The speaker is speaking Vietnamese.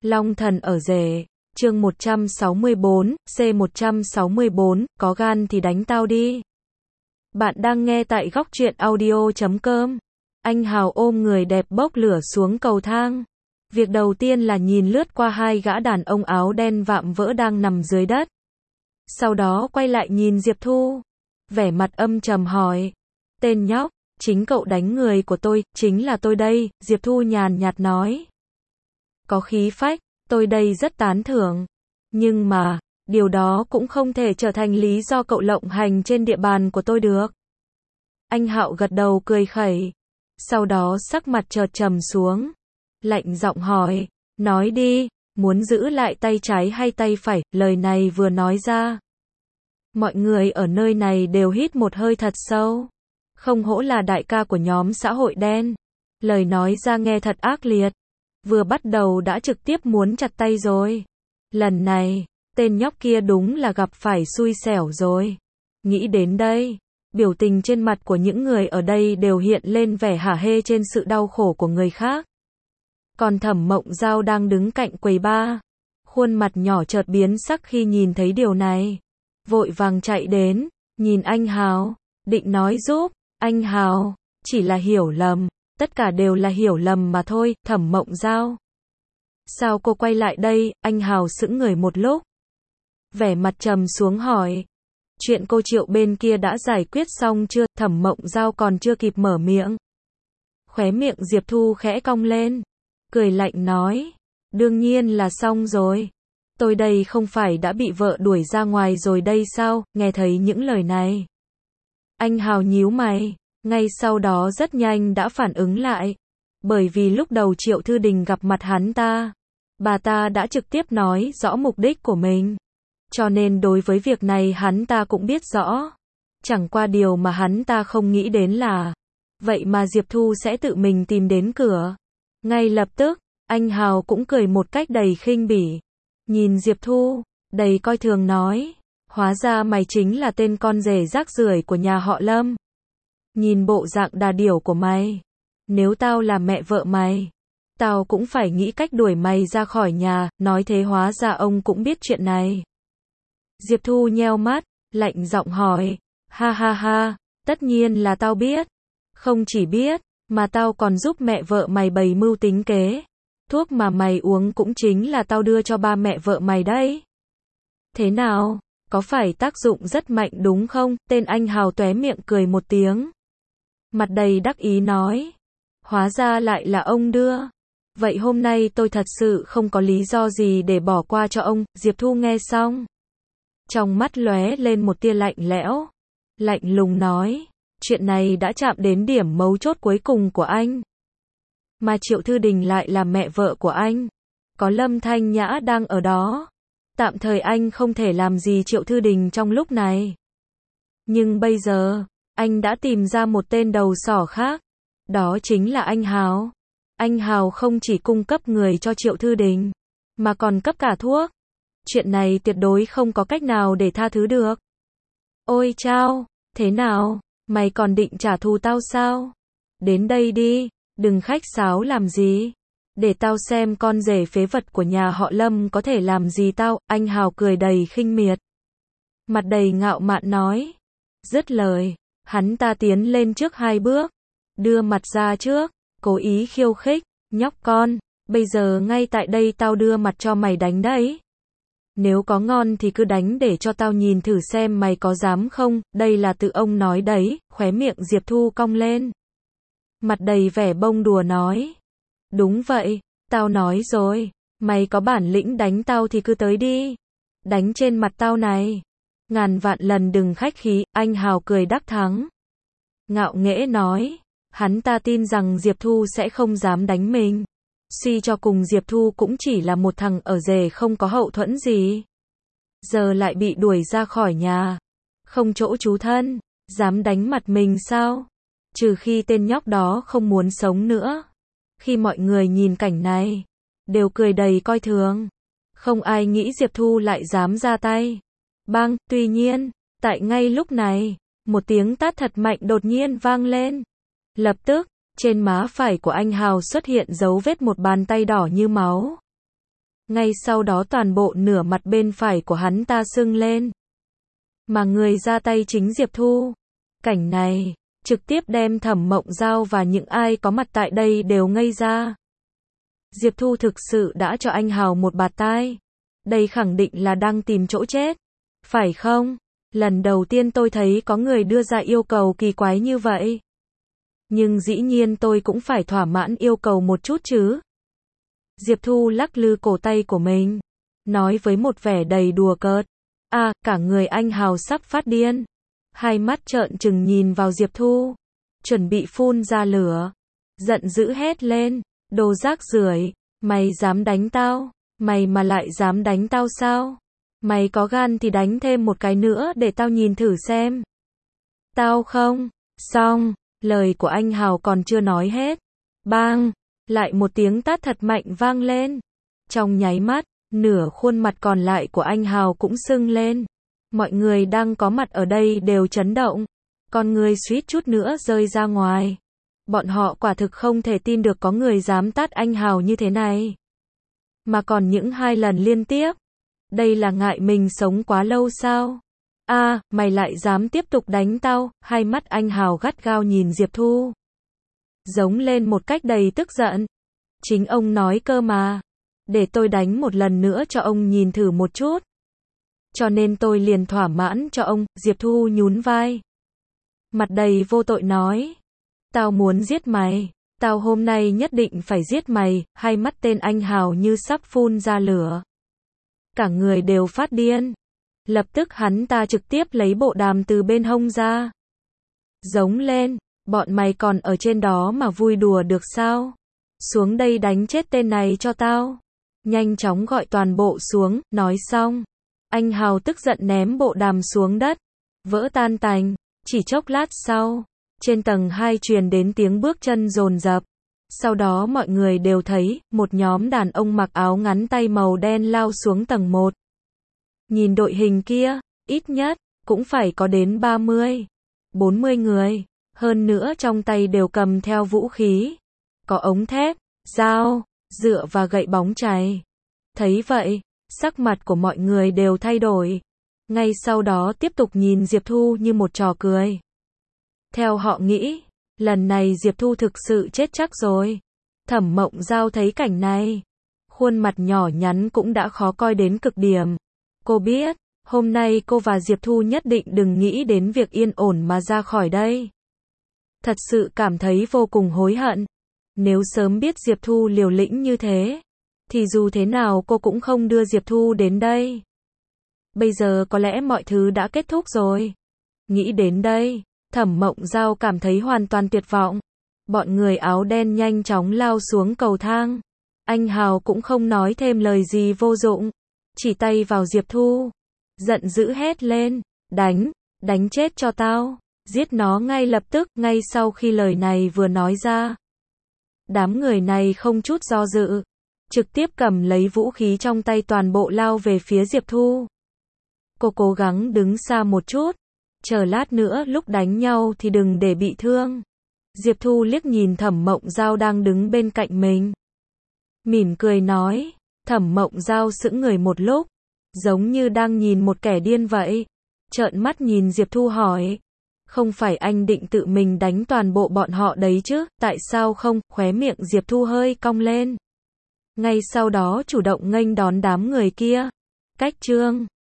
Long thần ở rể, chương 164, C164, có gan thì đánh tao đi. Bạn đang nghe tại góc truyện audio.com. Anh Hào ôm người đẹp bốc lửa xuống cầu thang. Việc đầu tiên là nhìn lướt qua hai gã đàn ông áo đen vạm vỡ đang nằm dưới đất. Sau đó quay lại nhìn Diệp Thu. Vẻ mặt âm trầm hỏi. Tên nhóc, chính cậu đánh người của tôi, chính là tôi đây, Diệp Thu nhàn nhạt nói. Có khí phách, tôi đây rất tán thưởng. Nhưng mà, điều đó cũng không thể trở thành lý do cậu lộng hành trên địa bàn của tôi được. Anh Hạo gật đầu cười khẩy. Sau đó sắc mặt chợt trầm xuống. Lạnh giọng hỏi, nói đi, muốn giữ lại tay trái hay tay phải, lời này vừa nói ra. Mọi người ở nơi này đều hít một hơi thật sâu. Không hổ là đại ca của nhóm xã hội đen. Lời nói ra nghe thật ác liệt. Vừa bắt đầu đã trực tiếp muốn chặt tay rồi. Lần này, tên nhóc kia đúng là gặp phải xui xẻo rồi. Nghĩ đến đây, biểu tình trên mặt của những người ở đây đều hiện lên vẻ hả hê trên sự đau khổ của người khác. Còn Thẩm Mộng Giao đang đứng cạnh quầy bar. Khuôn mặt nhỏ chợt biến sắc khi nhìn thấy điều này. Vội vàng chạy đến, nhìn anh Hào, định nói giúp, anh Hào, chỉ là hiểu lầm. Tất cả đều là hiểu lầm mà thôi, Thẩm Mộng Giao. Sao cô quay lại đây, anh Hào sững người một lúc. Vẻ mặt trầm xuống hỏi. Chuyện cô Triệu bên kia đã giải quyết xong chưa, Thẩm Mộng Giao còn chưa kịp mở miệng. Khóe miệng Diệp Thu khẽ cong lên. Cười lạnh nói. Đương nhiên là xong rồi. Tôi đây không phải đã bị vợ đuổi ra ngoài rồi đây sao, nghe thấy những lời này. Anh Hào nhíu mày. Ngay sau đó rất nhanh đã phản ứng lại. Bởi vì lúc đầu Triệu Thư Đình gặp mặt hắn ta, bà ta đã trực tiếp nói rõ mục đích của mình. Cho nên đối với việc này hắn ta cũng biết rõ. Chẳng qua điều mà hắn ta không nghĩ đến là, vậy mà Diệp Thu sẽ tự mình tìm đến cửa. Ngay lập tức, anh Hào cũng cười một cách đầy khinh bỉ. Nhìn Diệp Thu, đầy coi thường nói, hóa ra mày chính là tên con rể rác rưởi của nhà họ Lâm. Nhìn bộ dạng đà điểu của mày, nếu tao là mẹ vợ mày, tao cũng phải nghĩ cách đuổi mày ra khỏi nhà, nói thế hóa ra ông cũng biết chuyện này. Diệp Thu nheo mắt, lạnh giọng hỏi, ha ha ha, tất nhiên là tao biết. Không chỉ biết, mà tao còn giúp mẹ vợ mày bày mưu tính kế. Thuốc mà mày uống cũng chính là tao đưa cho ba mẹ vợ mày đấy. Thế nào, có phải tác dụng rất mạnh đúng không? Tên anh Hào tóe miệng cười một tiếng. Mặt đầy đắc ý nói. Hóa ra lại là ông đưa. Vậy hôm nay tôi thật sự không có lý do gì để bỏ qua cho ông. Diệp Thu nghe xong, trong mắt lóe lên một tia lạnh lẽo. Lạnh lùng nói. Chuyện này đã chạm đến điểm mấu chốt cuối cùng của anh. Mà Triệu Thư Đình lại là mẹ vợ của anh. Có Lâm Thanh Nhã đang ở đó. Tạm thời anh không thể làm gì Triệu Thư Đình trong lúc này. Nhưng bây giờ, anh đã tìm ra một tên đầu sỏ khác. Đó chính là anh Hào. Anh Hào không chỉ cung cấp người cho Triệu Thư Đình, mà còn cấp cả thuốc. Chuyện này tuyệt đối không có cách nào để tha thứ được. Ôi chao, thế nào, mày còn định trả thù tao sao? Đến đây đi, đừng khách sáo làm gì. Để tao xem con rể phế vật của nhà họ Lâm có thể làm gì tao. Anh Hào cười đầy khinh miệt. Mặt đầy ngạo mạn nói. Dứt lời, hắn ta tiến lên trước hai bước. Đưa mặt ra trước, cố ý khiêu khích. Nhóc con, bây giờ ngay tại đây tao đưa mặt cho mày đánh đấy. Nếu có ngon thì cứ đánh để cho tao nhìn thử xem mày có dám không. Đây là tự ông nói đấy. Khóe miệng Diệp Thu cong lên. Mặt đầy vẻ bông đùa nói. Đúng vậy, tao nói rồi. Mày có bản lĩnh đánh tao thì cứ tới đi. Đánh trên mặt tao này. Ngàn vạn lần đừng khách khí. Anh Hào cười đắc thắng. Ngạo nghễ nói. Hắn ta tin rằng Diệp Thu sẽ không dám đánh mình. Suy cho cùng Diệp Thu cũng chỉ là một thằng ở rể không có hậu thuẫn gì. Giờ lại bị đuổi ra khỏi nhà. Không chỗ trú thân. Dám đánh mặt mình sao? Trừ khi tên nhóc đó không muốn sống nữa. Khi mọi người nhìn cảnh này, đều cười đầy coi thường. Không ai nghĩ Diệp Thu lại dám ra tay. Bang, tuy nhiên, tại ngay lúc này, một tiếng tát thật mạnh đột nhiên vang lên. Lập tức, trên má phải của anh Hào xuất hiện dấu vết một bàn tay đỏ như máu. Ngay sau đó toàn bộ nửa mặt bên phải của hắn ta sưng lên. Mà người ra tay chính Diệp Thu. Cảnh này, trực tiếp đem Thẩm Mộng Giao và những ai có mặt tại đây đều ngây ra. Diệp Thu thực sự đã cho anh Hào một bạt tai. Đây khẳng định là đang tìm chỗ chết. Phải không? Lần đầu tiên tôi thấy có người đưa ra yêu cầu kỳ quái như vậy. Nhưng dĩ nhiên tôi cũng phải thỏa mãn yêu cầu một chút chứ. Diệp Thu lắc lư cổ tay của mình, nói với một vẻ đầy đùa cợt. Cả người anh Hào sắp phát điên. Hai mắt trợn trừng nhìn vào Diệp Thu, chuẩn bị phun ra lửa. Giận dữ hét lên, đồ rác rưởi, mày dám đánh tao? Mày mà lại dám đánh tao sao? Mày có gan thì đánh thêm một cái nữa để tao nhìn thử xem. Tao không. Xong, lời của anh Hào còn chưa nói hết. Bang, lại một tiếng tát thật mạnh vang lên. Trong nháy mắt, nửa khuôn mặt còn lại của anh Hào cũng sưng lên. Mọi người đang có mặt ở đây đều chấn động. Con người suýt chút nữa rơi ra ngoài. Bọn họ quả thực không thể tin được có người dám tát anh Hào như thế này. Mà còn những 2 lần liên tiếp. Đây là ngại mình sống quá lâu sao? Mày lại dám tiếp tục đánh tao? Hai mắt anh Hào gắt gao nhìn Diệp Thu, giống lên một cách đầy tức giận. Chính ông nói cơ mà. Để tôi đánh một lần nữa cho ông nhìn thử một chút. Cho nên tôi liền thỏa mãn cho ông. Diệp Thu nhún vai, mặt đầy vô tội nói. Tao muốn giết mày. Tao hôm nay nhất định phải giết mày. Hai mắt tên anh Hào như sắp phun ra lửa. Cả người đều phát điên. Lập tức hắn ta trực tiếp lấy bộ đàm từ bên hông ra. Giống lên, bọn mày còn ở trên đó mà vui đùa được sao? Xuống đây đánh chết tên này cho tao. Nhanh chóng gọi toàn bộ xuống, nói xong. Anh Hào tức giận ném bộ đàm xuống đất. Vỡ tan tành, chỉ chốc lát sau. Trên tầng 2 truyền đến tiếng bước chân dồn dập. Sau đó mọi người đều thấy, một nhóm đàn ông mặc áo ngắn tay màu đen lao xuống tầng 1. Nhìn đội hình kia, ít nhất, cũng phải có đến 30, 40 người. Hơn nữa trong tay đều cầm theo vũ khí. Có ống thép, dao, dựa và gậy bóng chày. Thấy vậy, sắc mặt của mọi người đều thay đổi. Ngay sau đó tiếp tục nhìn Diệp Thu như một trò cười. Theo họ nghĩ, lần này Diệp Thu thực sự chết chắc rồi. Thẩm Mộng Giao thấy cảnh này, khuôn mặt nhỏ nhắn cũng đã khó coi đến cực điểm. Cô biết, hôm nay cô và Diệp Thu nhất định đừng nghĩ đến việc yên ổn mà ra khỏi đây. Thật sự cảm thấy vô cùng hối hận. Nếu sớm biết Diệp Thu liều lĩnh như thế, thì dù thế nào cô cũng không đưa Diệp Thu đến đây. Bây giờ có lẽ mọi thứ đã kết thúc rồi. Nghĩ đến đây, Thẩm Mộng Giao cảm thấy hoàn toàn tuyệt vọng. Bọn người áo đen nhanh chóng lao xuống cầu thang. Anh Hào cũng không nói thêm lời gì vô dụng. Chỉ tay vào Diệp Thu. Giận dữ hét lên. Đánh chết cho tao. Giết nó ngay lập tức. Ngay sau khi lời này vừa nói ra, đám người này không chút do dự, trực tiếp cầm lấy vũ khí trong tay toàn bộ lao về phía Diệp Thu. Cô cố gắng đứng xa một chút. Chờ lát nữa lúc đánh nhau thì đừng để bị thương. Diệp Thu liếc nhìn Thẩm Mộng Giao đang đứng bên cạnh mình. Mỉm cười nói. Thẩm Mộng Giao sững người một lúc, giống như đang nhìn một kẻ điên vậy. Trợn mắt nhìn Diệp Thu hỏi. Không phải anh định tự mình đánh toàn bộ bọn họ đấy chứ, tại sao không? Khóe miệng Diệp Thu hơi cong lên. Ngay sau đó chủ động nghênh đón đám người kia. Cách chương